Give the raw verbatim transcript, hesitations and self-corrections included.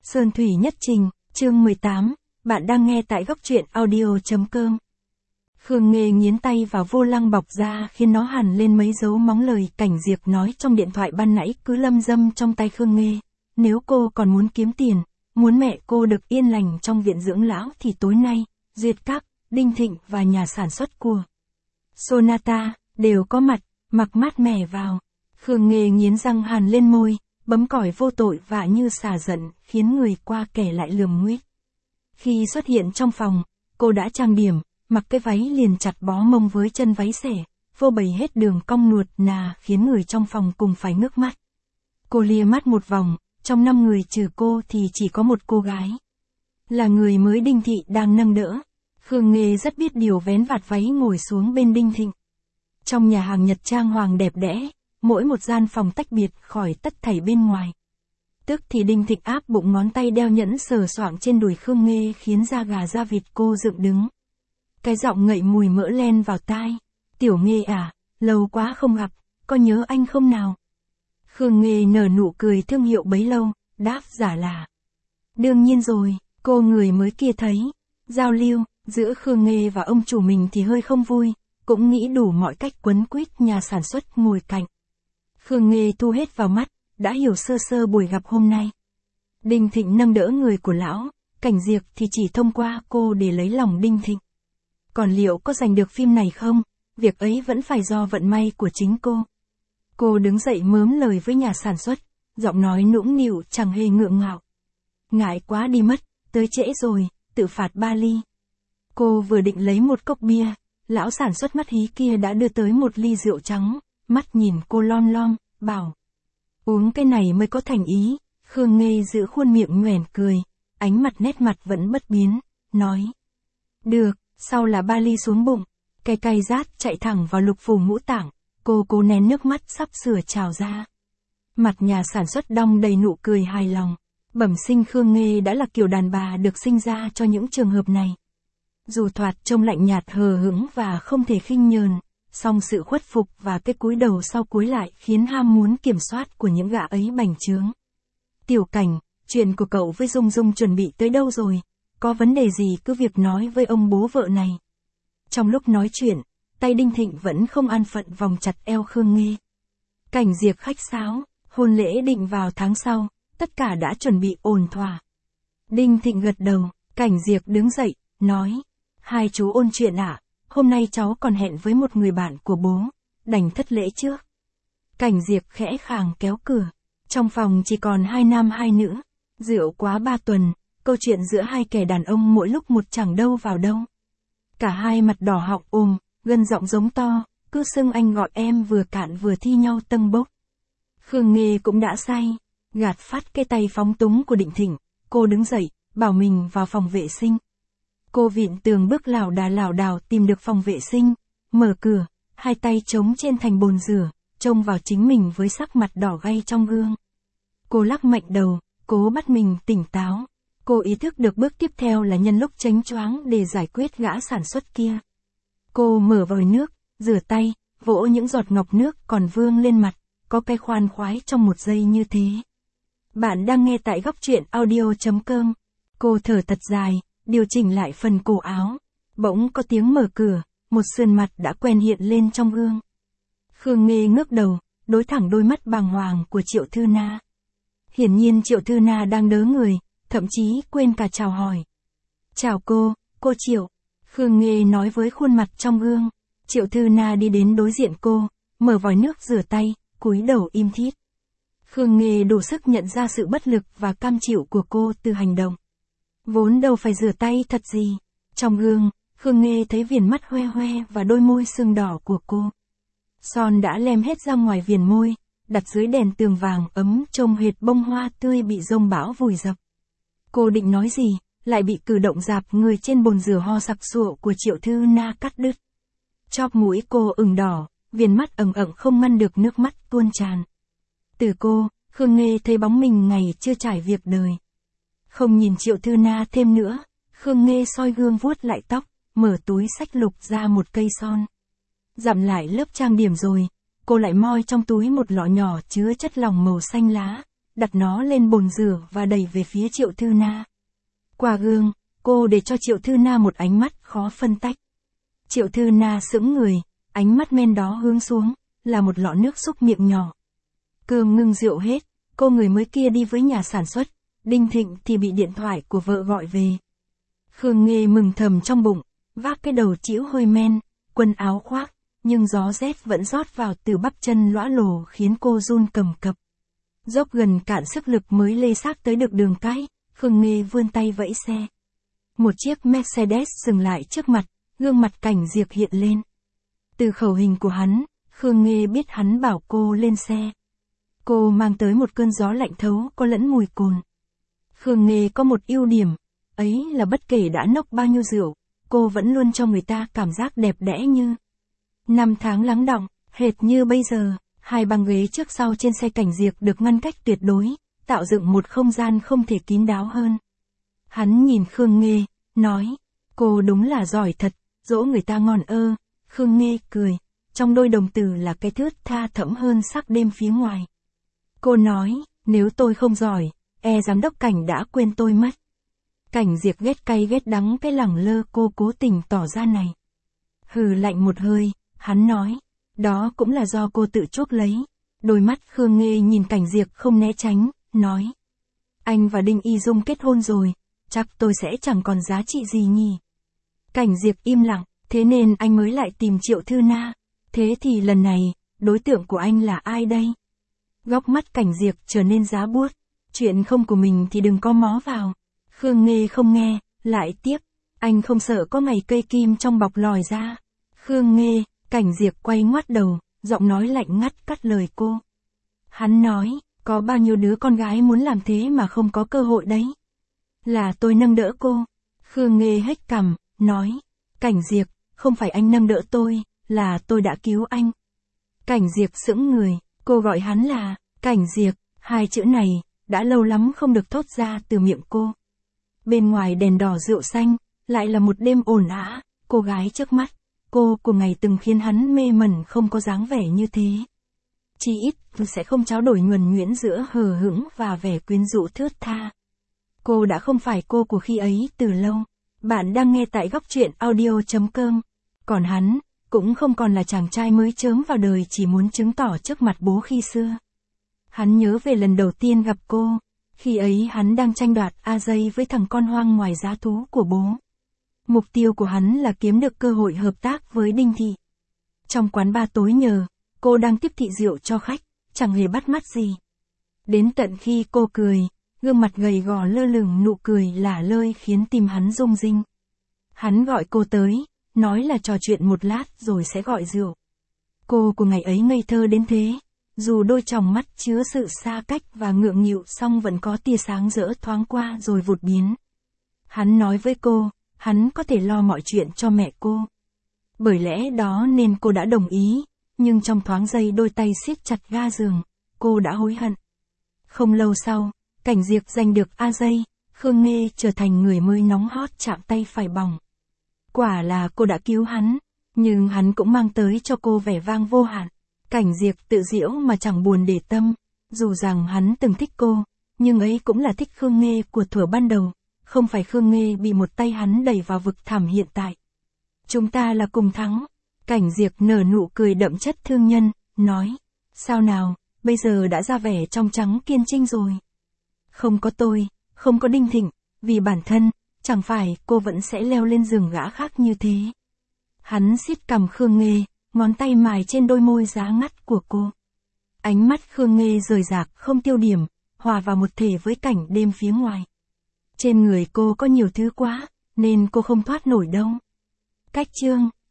Sơn Thủy Nhất Trình, chương mười tám, bạn đang nghe tại góc truyện audio.com. Khương Nghê nghiến tay vào vô lăng bọc ra khiến nó hằn lên mấy dấu móng lời Cảnh Diệp nói trong điện thoại ban nãy cứ lâm dâm trong tay Khương Nghê. Nếu cô còn muốn kiếm tiền, muốn mẹ cô được yên lành trong viện dưỡng lão thì tối nay, Duyệt Các, Đinh Thịnh và nhà sản xuất của Sonata đều có mặt, mặc mát mẻ vào. Khương Nghê nghiến răng hằn lên môi, bấm còi vô tội và như xả giận, khiến người qua kẻ lại lườm nguýt. Khi xuất hiện trong phòng, cô đã trang điểm, mặc cái váy liền chặt bó mông với chân váy xẻ, vô bày hết đường cong nuột nà khiến người trong phòng cùng phải ngước mắt. Cô lia mắt một vòng, trong năm người trừ cô thì chỉ có một cô gái. Là người mới Đinh Thị đang nâng đỡ. Khương Nghê rất biết điều vén vạt váy ngồi xuống bên Đinh Thịnh. Trong nhà hàng Nhật trang hoàng đẹp đẽ, mỗi một gian phòng tách biệt khỏi tất thảy bên ngoài. Tức thì Đinh Thịnh áp bụng ngón tay đeo nhẫn sờ soạng trên đùi Khương Nghê khiến da gà da vịt cô dựng đứng. Cái giọng ngậy mùi mỡ len vào tai. Tiểu Nghê à, lâu quá không gặp, có nhớ anh không nào? Khương Nghê nở nụ cười thương hiệu bấy lâu, đáp giả là. Đương nhiên rồi, cô người mới kia thấy. Giao lưu, giữa Khương Nghê và ông chủ mình thì hơi không vui, cũng nghĩ đủ mọi cách quấn quýt nhà sản xuất ngồi cạnh. Khương Nghê thu hết vào mắt, đã hiểu sơ sơ buổi gặp hôm nay. Đinh Thịnh nâng đỡ người của lão, Cảnh Diệp thì chỉ thông qua cô để lấy lòng Đinh Thịnh. Còn liệu có giành được phim này không, việc ấy vẫn phải do vận may của chính cô. Cô đứng dậy mớm lời với nhà sản xuất, giọng nói nũng nịu chẳng hề ngượng ngạo. Ngại quá đi mất, tới trễ rồi, tự phạt ba ly. Cô vừa định lấy một cốc bia, lão sản xuất mắt hí kia đã đưa tới một ly rượu trắng, mắt nhìn cô lom lom, bảo. Uống cái này mới có thành ý. Khương Nghê giữ khuôn miệng nhoẻn cười, ánh mặt nét mặt vẫn bất biến, nói. Được, sau là ba ly xuống bụng, cay cay rát chạy thẳng vào lục phủ ngũ tạng, cô cố nén nước mắt sắp sửa trào ra. Mặt nhà sản xuất đong đầy nụ cười hài lòng, bẩm sinh Khương Nghê đã là kiểu đàn bà được sinh ra cho những trường hợp này. Dù thoạt trông lạnh nhạt hờ hững và không thể khinh nhờn, song sự khuất phục và cái cúi đầu sau cúi lại khiến ham muốn kiểm soát của những gã ấy bành trướng. Tiểu Cảnh, chuyện của cậu với Dung Dung chuẩn bị tới đâu rồi? Có vấn đề gì cứ việc nói với ông bố vợ này. Trong lúc nói chuyện, tay Đinh Thịnh vẫn không an phận vòng chặt eo Khương Nghê. Cảnh Diệp khách sáo, hôn lễ định vào tháng sau, tất cả đã chuẩn bị ổn thỏa. Đinh Thịnh gật đầu, Cảnh Diệp đứng dậy, nói. Hai chú ôn chuyện ạ, à, hôm nay cháu còn hẹn với một người bạn của bố, đành thất lễ trước. Cảnh Diệp khẽ khàng kéo cửa, trong phòng chỉ còn hai nam hai nữ, rượu quá ba tuần, câu chuyện giữa hai kẻ đàn ông mỗi lúc một chẳng đâu vào đâu. Cả hai mặt đỏ họng ồm, gân giọng giống to, cứ xưng anh gọi em vừa cạn vừa thi nhau tâng bốc. Khương Nghê cũng đã say, gạt phát cái tay phóng túng của Đinh Thịnh, cô đứng dậy, bảo mình vào phòng vệ sinh. Cô vịn tường bước lảo đà lảo đảo tìm được phòng vệ sinh, mở cửa, hai tay chống trên thành bồn rửa, trông vào chính mình với sắc mặt đỏ gay trong gương. Cô lắc mạnh đầu, cố bắt mình tỉnh táo. Cô ý thức được bước tiếp theo là nhân lúc chánh choáng để giải quyết gã sản xuất kia. Cô mở vòi nước, rửa tay, vỗ những giọt ngọc nước còn vương lên mặt, có cái khoan khoái trong một giây như thế. Bạn đang nghe tại góc truyện audio.com. Cô thở thật dài, điều chỉnh lại phần cổ áo. Bỗng có tiếng mở cửa, một sườn mặt đã quen hiện lên trong gương. Khương Nghê ngước đầu, đối thẳng đôi mắt bàng hoàng của Triệu Thư Na. Hiển nhiên Triệu Thư Na đang đớ người, thậm chí quên cả chào hỏi. Chào cô, cô Triệu. Khương Nghê nói với khuôn mặt trong gương. Triệu Thư Na đi đến đối diện cô, mở vòi nước rửa tay, cúi đầu im thít. Khương Nghê đủ sức nhận ra sự bất lực và cam chịu của cô từ hành động. Vốn đâu phải rửa tay thật gì. Trong gương, Khương Nghê thấy viền mắt hoe hoe và đôi môi sưng đỏ của cô. Son đã lem hết ra ngoài viền môi, đặt dưới đèn tường vàng ấm trông hệt bông hoa tươi bị giông bão vùi dập. Cô định nói gì, lại bị cử động dạp người trên bồn rửa ho sặc sụa của Triệu Thư Na cắt đứt. Chóp mũi cô ửng đỏ, viền mắt ẩn ẩn không ngăn được nước mắt tuôn tràn. Từ cô, Khương Nghê thấy bóng mình ngày chưa trải việc đời. Không nhìn Triệu Thư Na thêm nữa, Khương Nghê soi gương vuốt lại tóc, mở túi xách lục ra một cây son. Dặm lại lớp trang điểm rồi, cô lại moi trong túi một lọ nhỏ chứa chất lỏng màu xanh lá, đặt nó lên bồn rửa và đẩy về phía Triệu Thư Na. Qua gương, cô để cho Triệu Thư Na một ánh mắt khó phân tách. Triệu Thư Na sững người, ánh mắt men đó hướng xuống, là một lọ nước xúc miệng nhỏ. Cơm ngưng rượu hết, cô người mới kia đi với nhà sản xuất, Đinh Thịnh thì bị điện thoại của vợ gọi về. Khương Nghê mừng thầm trong bụng, vác cái đầu chĩu hơi men, quần áo khoác, nhưng gió rét vẫn rót vào từ bắp chân lõa lồ khiến cô run cầm cập. Dốc gần cạn sức lực mới lê xác tới được đường cái, Khương Nghê vươn tay vẫy xe. Một chiếc Mercedes dừng lại trước mặt, gương mặt Cảnh Diệp hiện lên. Từ khẩu hình của hắn, Khương Nghê biết hắn bảo cô lên xe. Cô mang tới một cơn gió lạnh thấu có lẫn mùi cồn. Khương Nghê có một ưu điểm, ấy là bất kể đã nốc bao nhiêu rượu, cô vẫn luôn cho người ta cảm giác đẹp đẽ như năm tháng lắng đọng, hệt như bây giờ. Hai băng ghế trước sau trên xe Cảnh Diệp được ngăn cách tuyệt đối, tạo dựng một không gian không thể kín đáo hơn. Hắn nhìn Khương Nghê, nói, cô đúng là giỏi thật, dỗ người ta ngon ơ. Khương Nghê cười, trong đôi đồng tử là cái thướt tha thẫm hơn sắc đêm phía ngoài. Cô nói, nếu tôi không giỏi, e giám đốc Cảnh đã quên tôi mất. Cảnh Diệp ghét cay ghét đắng cái lẳng lơ cô cố tình tỏ ra này. Hừ lạnh một hơi, hắn nói, đó cũng là do cô tự chuốc lấy. Đôi mắt Khương Nghê nhìn Cảnh Diệp không né tránh, nói, anh và Đinh Y Dung kết hôn rồi, chắc tôi sẽ chẳng còn giá trị gì nhỉ. Cảnh Diệp im lặng, thế nên anh mới lại tìm Triệu Thư Na. Thế thì lần này, đối tượng của anh là ai đây? Góc mắt Cảnh Diệp trở nên giá buốt, chuyện không của mình thì đừng có mó vào. Khương Nghê không nghe, lại tiếp, anh không sợ có ngày cây kim trong bọc lòi ra. Khương Nghê, Cảnh Diệp quay ngoắt đầu, giọng nói lạnh ngắt cắt lời cô. Hắn nói, có bao nhiêu đứa con gái muốn làm thế mà không có cơ hội đấy. Là tôi nâng đỡ cô. Khương Nghê hếch cằm, nói, Cảnh Diệp, không phải anh nâng đỡ tôi, là tôi đã cứu anh. Cảnh Diệp sững người, cô gọi hắn là, Cảnh Diệp, hai chữ này, đã lâu lắm không được thốt ra từ miệng cô. Bên ngoài đèn đỏ rượu xanh, lại là một đêm ồn ào, cô gái trước mắt, cô của ngày từng khiến hắn mê mẩn không có dáng vẻ như thế. Chỉ ít, sẽ không tráo đổi nhuần nhuyễn giữa hờ hững và vẻ quyến rũ thướt tha. Cô đã không phải cô của khi ấy từ lâu. Bạn đang nghe tại góc truyện audio chấm com. Còn hắn, cũng không còn là chàng trai mới chớm vào đời chỉ muốn chứng tỏ trước mặt bố khi xưa. Hắn nhớ về lần đầu tiên gặp cô, khi ấy hắn đang tranh đoạt A Dây với thằng con hoang ngoài giá thú của bố. Mục tiêu của hắn là kiếm được cơ hội hợp tác với Đinh Thị. Trong quán bar tối nhờ, cô đang tiếp thị rượu cho khách, chẳng hề bắt mắt gì. Đến tận khi cô cười, gương mặt gầy gò lơ lửng nụ cười lả lơi khiến tim hắn rung rinh. Hắn gọi cô tới, nói là trò chuyện một lát rồi sẽ gọi rượu. Cô của ngày ấy ngây thơ đến thế, dù đôi tròng mắt chứa sự xa cách và ngượng nghịu song vẫn có tia sáng rỡ thoáng qua rồi vụt biến. Hắn nói với cô, hắn có thể lo mọi chuyện cho mẹ cô. Bởi lẽ đó nên cô đã đồng ý, nhưng trong thoáng giây đôi tay siết chặt ga giường, cô đã hối hận. Không lâu sau, Cảnh Diệp giành được A Dây, Khương Nghê trở thành người mới nóng hot chạm tay phải bỏng. Quả là cô đã cứu hắn, nhưng hắn cũng mang tới cho cô vẻ vang vô hạn. Cảnh Diệp tự giễu mà chẳng buồn để tâm, dù rằng hắn từng thích cô, nhưng ấy cũng là thích Khương Nghê của thuở ban đầu, không phải Khương Nghê bị một tay hắn đẩy vào vực thẳm hiện tại. Chúng ta là cùng thắng. Cảnh Diệp nở nụ cười đậm chất thương nhân, nói, sao nào, bây giờ đã ra vẻ trong trắng kiên trinh rồi. Không có tôi, không có Đinh Thịnh, vì bản thân, chẳng phải cô vẫn sẽ leo lên giường gã khác như thế. Hắn siết cằm Khương Nghê, ngón tay mài trên đôi môi giá ngắt của cô. Ánh mắt Khương Nghê rời rạc không tiêu điểm, hòa vào một thể với cảnh đêm phía ngoài. Trên người cô có nhiều thứ quá, nên cô không thoát nổi đâu. Cách chương